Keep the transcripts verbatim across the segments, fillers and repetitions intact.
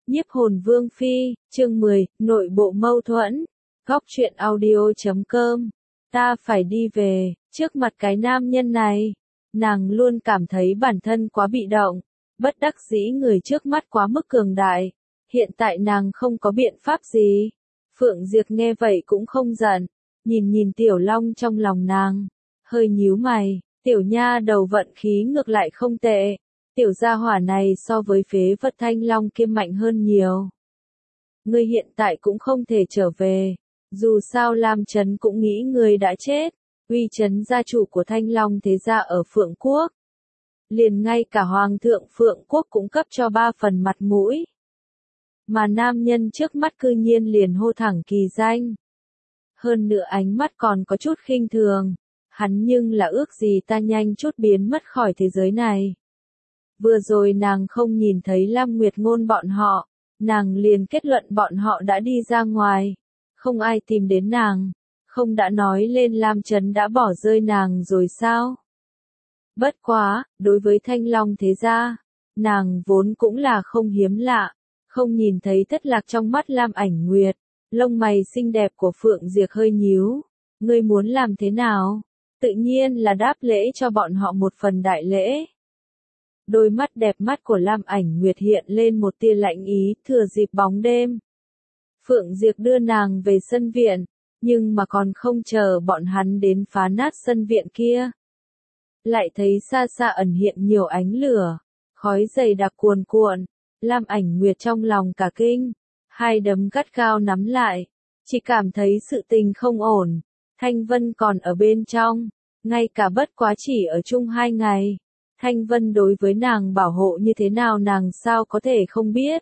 Nhiếp hồn vương phi, chương mười, nội bộ mâu thuẫn. Góc truyện audio chấm com. Ta phải đi về, trước mặt cái nam nhân này. Nàng luôn cảm thấy bản thân quá bị động, bất đắc dĩ người trước mắt quá mức cường đại. Hiện tại nàng không có biện pháp gì. Phượng Diệp nghe vậy cũng không giận, nhìn nhìn Tiểu Long trong lòng nàng, hơi nhíu mày, tiểu nha đầu vận khí ngược lại không tệ. Tiểu gia hỏa này so với phế vật Thanh Long kia mạnh hơn nhiều. Ngươi hiện tại cũng không thể trở về, dù sao Lam Trấn cũng nghĩ ngươi đã chết, uy trấn gia chủ của Thanh Long thế gia ở Phượng Quốc. Liền ngay cả Hoàng thượng Phượng Quốc cũng cấp cho ba phần mặt mũi. Mà nam nhân trước mắt cư nhiên liền hô thẳng kỳ danh. Hơn nữa ánh mắt còn có chút khinh thường, hắn nhưng là ước gì ta nhanh chút biến mất khỏi thế giới này. Vừa rồi nàng không nhìn thấy Lam Nguyệt Ngôn bọn họ, nàng liền kết luận bọn họ đã đi ra ngoài, không ai tìm đến nàng, không đã nói lên Lam Trấn đã bỏ rơi nàng rồi sao? Bất quá, đối với Thanh Long thế gia, nàng vốn cũng là không hiếm lạ, không nhìn thấy thất lạc trong mắt Lam Ảnh Nguyệt, lông mày xinh đẹp của Phượng Diệp hơi nhíu, ngươi muốn làm thế nào? Tự nhiên là đáp lễ cho bọn họ một phần đại lễ. Đôi mắt đẹp mắt của Lam Ảnh Nguyệt hiện lên một tia lạnh ý, thừa dịp bóng đêm. Phượng Diệp đưa nàng về sân viện, nhưng mà còn không chờ bọn hắn đến phá nát sân viện kia. Lại thấy xa xa ẩn hiện nhiều ánh lửa, khói dày đặc cuồn cuộn, Lam Ảnh Nguyệt trong lòng cả kinh, hai đấm gắt gao nắm lại, chỉ cảm thấy sự tình không ổn, Thanh Vân còn ở bên trong, ngay cả bất quá chỉ ở chung hai ngày. Thanh Vân đối với nàng bảo hộ như thế nào nàng sao có thể không biết.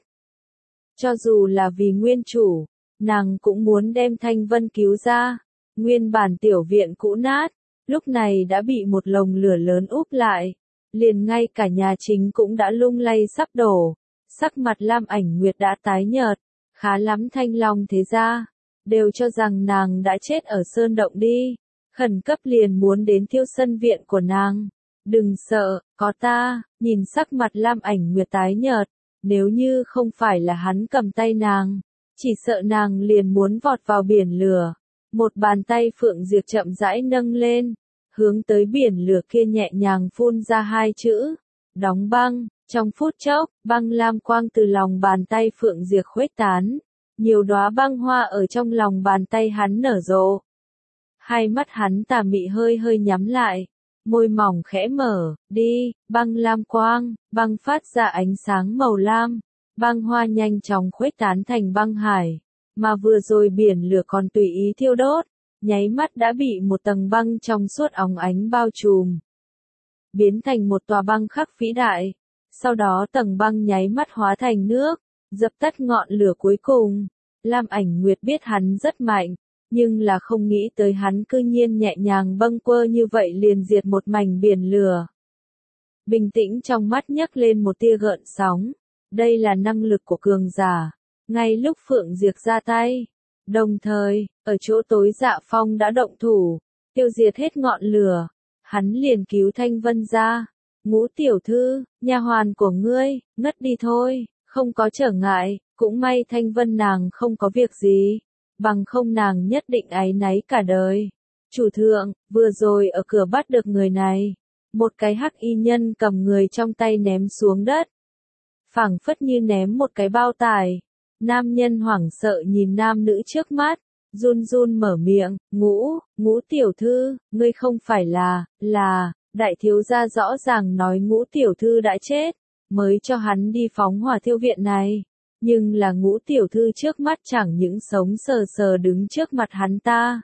Cho dù là vì nguyên chủ, nàng cũng muốn đem Thanh Vân cứu ra. Nguyên bản tiểu viện cũ nát, lúc này đã bị một lồng lửa lớn úp lại. Liền ngay cả nhà chính cũng đã lung lay sắp đổ. Sắc mặt Lam Ảnh Nguyệt đã tái nhợt, khá lắm Thanh Long thế gia đều cho rằng nàng đã chết ở sơn động đi. Khẩn cấp liền muốn đến thiêu sân viện của nàng. Đừng sợ, có ta, nhìn sắc mặt Lam Ảnh Nguyệt tái nhợt, nếu như không phải là hắn cầm tay nàng, chỉ sợ nàng liền muốn vọt vào biển lửa. Một bàn tay Phượng Diệp chậm rãi nâng lên, hướng tới biển lửa kia nhẹ nhàng phun ra hai chữ, đóng băng. Trong phút chốc, băng lam quang từ lòng bàn tay Phượng Diệp khuếch tán, nhiều đóa băng hoa ở trong lòng bàn tay hắn nở rộ. Hai mắt hắn tà mị hơi hơi nhắm lại. Môi mỏng khẽ mở, đi, băng lam quang, băng phát ra ánh sáng màu lam, băng hoa nhanh chóng khuếch tán thành băng hải, mà vừa rồi biển lửa còn tùy ý thiêu đốt, nháy mắt đã bị một tầng băng trong suốt óng ánh bao trùm, biến thành một tòa băng khắc vĩ đại, sau đó tầng băng nháy mắt hóa thành nước, dập tắt ngọn lửa cuối cùng. Lam Ảnh Nguyệt biết hắn rất mạnh, nhưng là không nghĩ tới hắn cư nhiên nhẹ nhàng bâng quơ như vậy liền diệt một mảnh biển lửa. Bình tĩnh trong mắt nhấc lên một tia gợn sóng, đây là năng lực của cường giả. Ngay lúc Phượng Diệp ra tay, đồng thời, ở chỗ tối Dạ Phong đã động thủ, tiêu diệt hết ngọn lửa, hắn liền cứu Thanh Vân ra. Ngũ tiểu thư, nha hoàn của ngươi, ngất đi thôi, không có trở ngại, cũng may Thanh Vân nàng không có việc gì. Bằng không nàng nhất định áy náy cả đời. Chủ thượng, vừa rồi ở cửa bắt được người này. Một cái hắc y nhân cầm người trong tay ném xuống đất. Phảng phất như ném một cái bao tải. Nam nhân hoảng sợ nhìn nam nữ trước mắt. Run run mở miệng, ngũ, ngũ tiểu thư, ngươi không phải là, là, đại thiếu gia rõ ràng nói ngũ tiểu thư đã chết. Mới cho hắn đi phóng hỏa thiêu viện này. Nhưng là ngũ tiểu thư trước mắt chẳng những sống sờ sờ đứng trước mặt hắn ta.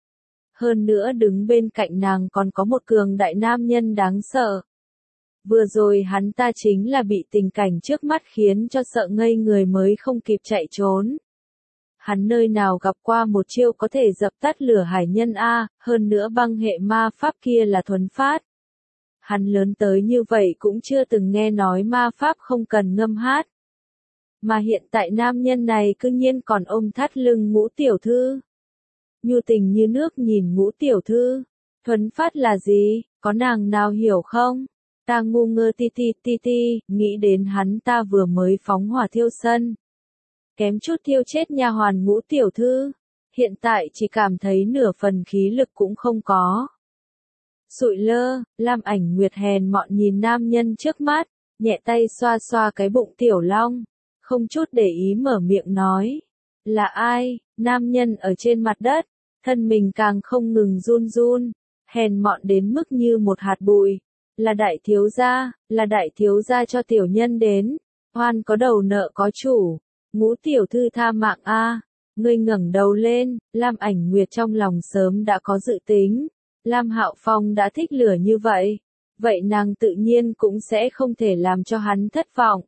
Hơn nữa đứng bên cạnh nàng còn có một cường đại nam nhân đáng sợ. Vừa rồi hắn ta chính là bị tình cảnh trước mắt khiến cho sợ ngây người mới không kịp chạy trốn. Hắn nơi nào gặp qua một chiêu có thể dập tắt lửa hải nhân a, hơn nữa băng hệ ma pháp kia là thuần phát. Hắn lớn tới như vậy cũng chưa từng nghe nói ma pháp không cần ngâm hát. Mà hiện tại nam nhân này cư nhiên còn ôm thắt lưng ngũ tiểu thư. Nhu tình như nước nhìn ngũ tiểu thư. Thuấn phát là gì, có nàng nào hiểu không? Ta ngu ngơ ti ti ti ti, nghĩ đến hắn ta vừa mới phóng hỏa thiêu sân. kém chút thiêu chết nha hoàn Ngũ tiểu thư, hiện tại chỉ cảm thấy nửa phần khí lực cũng không có. Sụi lơ, Lam Ảnh Nguyệt hèn mọn nhìn nam nhân trước mắt, nhẹ tay xoa xoa cái bụng Tiểu Long, không chút để ý mở miệng nói. Là ai? Nam nhân ở trên mặt đất, thân mình càng không ngừng run run, hèn mọn đến mức như một hạt bụi. Là đại thiếu gia, là đại thiếu gia cho tiểu nhân đến, oan có đầu nợ có chủ, Ngũ tiểu thư tha mạng a. Ngươi ngẩng đầu lên, Lam Ảnh Nguyệt trong lòng sớm đã có dự tính, Lam Hạo Phong đã thích lửa như vậy, vậy nàng tự nhiên cũng sẽ không thể làm cho hắn thất vọng.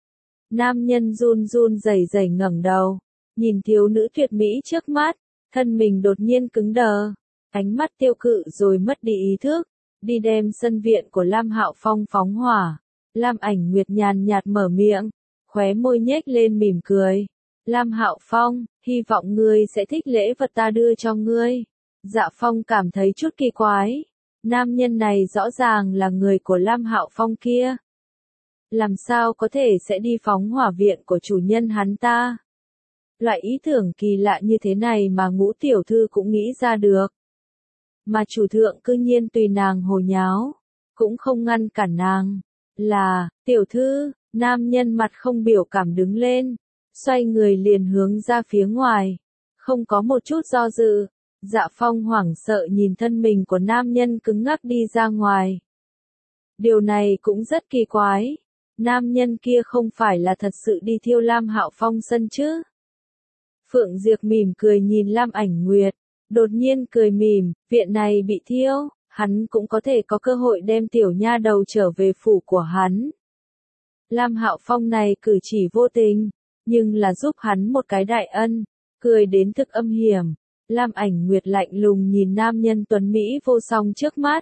Nam nhân run run rẩy rẩy ngẩng đầu, nhìn thiếu nữ tuyệt mỹ trước mắt, thân mình đột nhiên cứng đờ, ánh mắt tiêu cự rồi mất đi ý thức, đi đem sân viện của Lam Hạo Phong phóng hỏa. Lam Ảnh Nguyệt nhàn nhạt mở miệng, khóe môi nhếch lên mỉm cười. Lam Hạo Phong, hy vọng ngươi sẽ thích lễ vật ta đưa cho ngươi. Dạ Phong cảm thấy chút kỳ quái. Nam nhân này rõ ràng là người của Lam Hạo Phong kia. Làm sao có thể sẽ đi phóng hỏa viện của chủ nhân hắn ta? Loại ý tưởng kỳ lạ như thế này mà Ngũ tiểu thư cũng nghĩ ra được. Mà chủ thượng cư nhiên tùy nàng hồ nháo, cũng không ngăn cản nàng. Là, tiểu thư, nam nhân mặt không biểu cảm đứng lên, xoay người liền hướng ra phía ngoài, không có một chút do dự. Dạ Phong hoảng sợ nhìn thân mình của nam nhân cứng ngắc đi ra ngoài. Điều này cũng rất kỳ quái, nam nhân kia không phải là thật sự đi thiêu Lam Hạo Phong sân chứ? Phượng Diệp mỉm cười nhìn Lam Ảnh Nguyệt, đột nhiên cười mỉm, viện này bị thiêu, hắn cũng có thể có cơ hội đem tiểu nha đầu trở về phủ của hắn. Lam Hạo Phong này cử chỉ vô tình, nhưng là giúp hắn một cái đại ân, cười đến thực âm hiểm. Lam Ảnh Nguyệt lạnh lùng nhìn nam nhân tuấn Mỹ vô song trước mắt.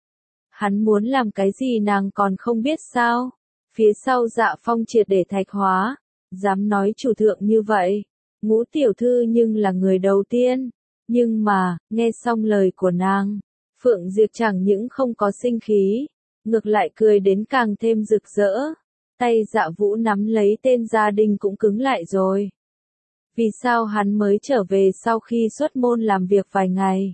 Hắn muốn làm cái gì nàng còn không biết sao? Phía sau Dạ Phong triệt để thạch hóa, dám nói chủ thượng như vậy. Ngũ tiểu thư nhưng là người đầu tiên. Nhưng mà, nghe xong lời của nàng, Phượng Diệp chẳng những không có sinh khí, ngược lại cười đến càng thêm rực rỡ. Tay Dạ Vũ nắm lấy tên gia đình cũng cứng lại rồi. Vì sao hắn mới trở về sau khi xuất môn làm việc vài ngày?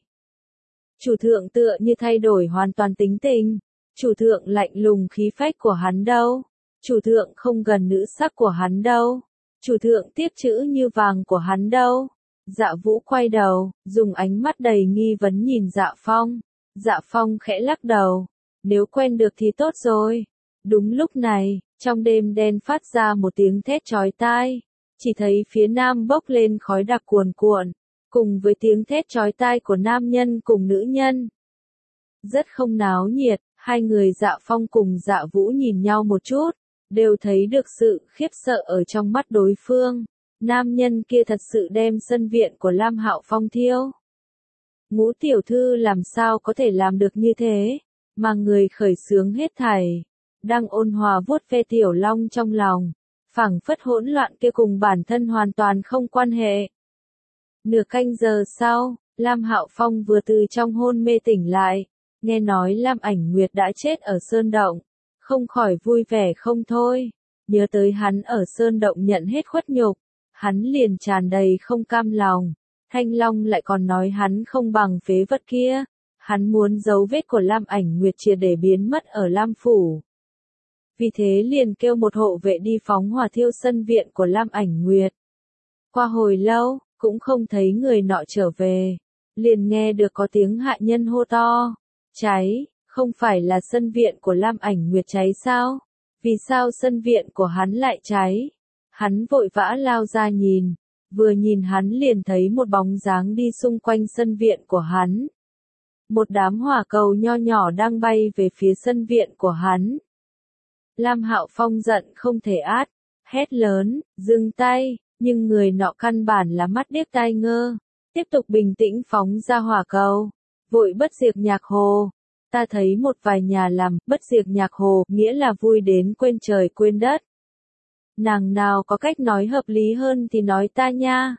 Chủ thượng tựa như thay đổi hoàn toàn tính tình. Chủ thượng lạnh lùng khí phách của hắn đâu? Chủ thượng không gần nữ sắc của hắn đâu? Chủ thượng tiếp chữ như vàng của hắn đâu? Dạ Vũ quay đầu, dùng ánh mắt đầy nghi vấn nhìn Dạ Phong. Dạ Phong khẽ lắc đầu. Nếu quen được thì tốt rồi. Đúng lúc này, trong đêm đen phát ra một tiếng thét chói tai. Chỉ thấy phía nam bốc lên khói đặc cuồn cuộn, cùng với tiếng thét chói tai của nam nhân cùng nữ nhân. Rất không náo nhiệt, hai người Dạ Phong cùng Dạ Vũ nhìn nhau một chút, đều thấy được sự khiếp sợ ở trong mắt đối phương. Nam nhân kia thật sự đem sân viện của Lam Hạo Phong thiêu. Ngũ tiểu thư làm sao có thể làm được như thế, mà người khởi xướng hết thảy, đang ôn hòa vuốt ve Tiểu Long trong lòng. Phảng phất hỗn loạn kia cùng bản thân hoàn toàn không quan hệ. Nửa canh giờ sau, Lam Hạo Phong vừa từ trong hôn mê tỉnh lại, nghe nói Lam Ảnh Nguyệt đã chết ở Sơn Động, không khỏi vui vẻ không thôi, nhớ tới hắn ở Sơn Động nhận hết khuất nhục, hắn liền tràn đầy không cam lòng. Thanh Long lại còn nói hắn không bằng phế vật kia, hắn muốn dấu vết của Lam Ảnh Nguyệt triệt để biến mất ở Lam Phủ. Vì thế liền kêu một hộ vệ đi phóng hỏa thiêu sân viện của Lam Ảnh Nguyệt. Qua hồi lâu, cũng không thấy người nọ trở về. Liền nghe được có tiếng hạ nhân hô to. Cháy, không phải là sân viện của Lam Ảnh Nguyệt cháy sao? Vì sao sân viện của hắn lại cháy? Hắn vội vã lao ra nhìn. Vừa nhìn hắn liền thấy một bóng dáng đi xung quanh sân viện của hắn. Một đám hỏa cầu nho nhỏ đang bay về phía sân viện của hắn. Lam Hạo Phong giận không thể át, hét lớn, dừng tay, nhưng người nọ căn bản là mắt điếc tai ngơ, tiếp tục bình tĩnh phóng ra hỏa cầu, vội bất diệt nhạc hồ. Ta thấy một vài nhà làm bất diệt nhạc hồ, nghĩa là vui đến quên trời quên đất. Nàng nào có cách nói hợp lý hơn thì nói ta nha.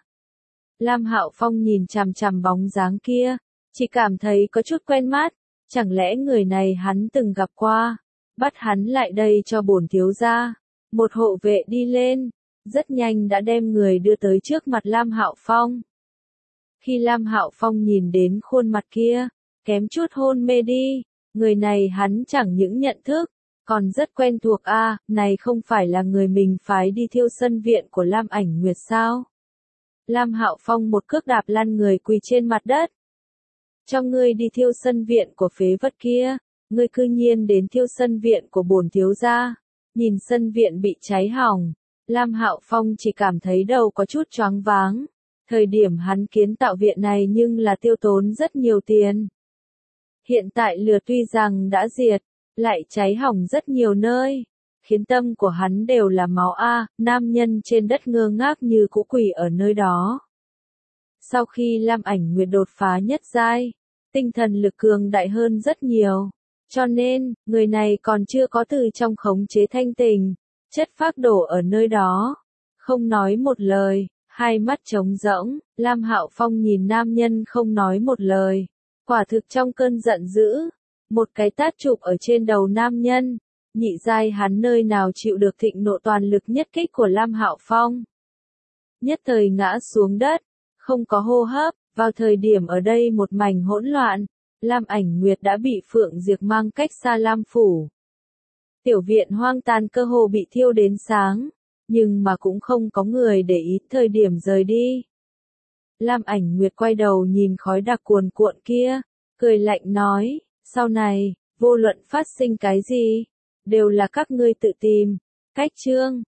Lam Hạo Phong nhìn chằm chằm bóng dáng kia, chỉ cảm thấy có chút quen mắt, chẳng lẽ người này hắn từng gặp qua. Bắt hắn lại đây cho bổn thiếu gia. Một hộ vệ đi lên, rất nhanh đã đem người đưa tới trước mặt Lam Hạo Phong. Khi Lam Hạo Phong nhìn đến khuôn mặt kia, kém chút hôn mê đi, người này hắn chẳng những nhận thức, còn rất quen thuộc a, à, này không phải là người mình phái đi thiêu sân viện của Lam Ảnh Nguyệt sao? Lam Hạo Phong một cước đạp lăn người quỳ trên mặt đất. Cho ngươi đi thiêu sân viện của phế vật kia, ngươi cư nhiên đến thiêu sân viện của bổn thiếu gia. Nhìn sân viện bị cháy hỏng, Lam Hạo Phong chỉ cảm thấy đầu có chút choáng váng. Thời điểm hắn kiến tạo viện này nhưng là tiêu tốn rất nhiều tiền. Hiện tại lửa tuy rằng đã diệt, lại cháy hỏng rất nhiều nơi, khiến tâm của hắn đều là máu a, nam nhân trên đất ngơ ngác như cũ quỷ ở nơi đó. Sau khi Lam Ảnh Nguyệt đột phá nhất giai, tinh thần lực cường đại hơn rất nhiều, cho nên, người này còn chưa có từ trong khống chế thanh tình, chất phác đổ ở nơi đó, không nói một lời, hai mắt trống rỗng, Lam Hạo Phong nhìn nam nhân không nói một lời, quả thực trong cơn giận dữ, một cái tát chụp ở trên đầu nam nhân, nhị giai hắn nơi nào chịu được thịnh nộ toàn lực nhất kích của Lam Hạo Phong. Nhất thời ngã xuống đất, không có hô hấp, vào thời điểm ở đây một mảnh hỗn loạn, Lam Ảnh Nguyệt đã bị Phượng Diệp mang cách xa Lam Phủ. Tiểu viện hoang tàn cơ hồ bị thiêu đến sáng, nhưng mà cũng không có người để ý thời điểm rời đi. Lam Ảnh Nguyệt quay đầu nhìn khói đặc cuồn cuộn kia, cười lạnh nói, sau này, vô luận phát sinh cái gì, đều là các ngươi tự tìm. Cách chương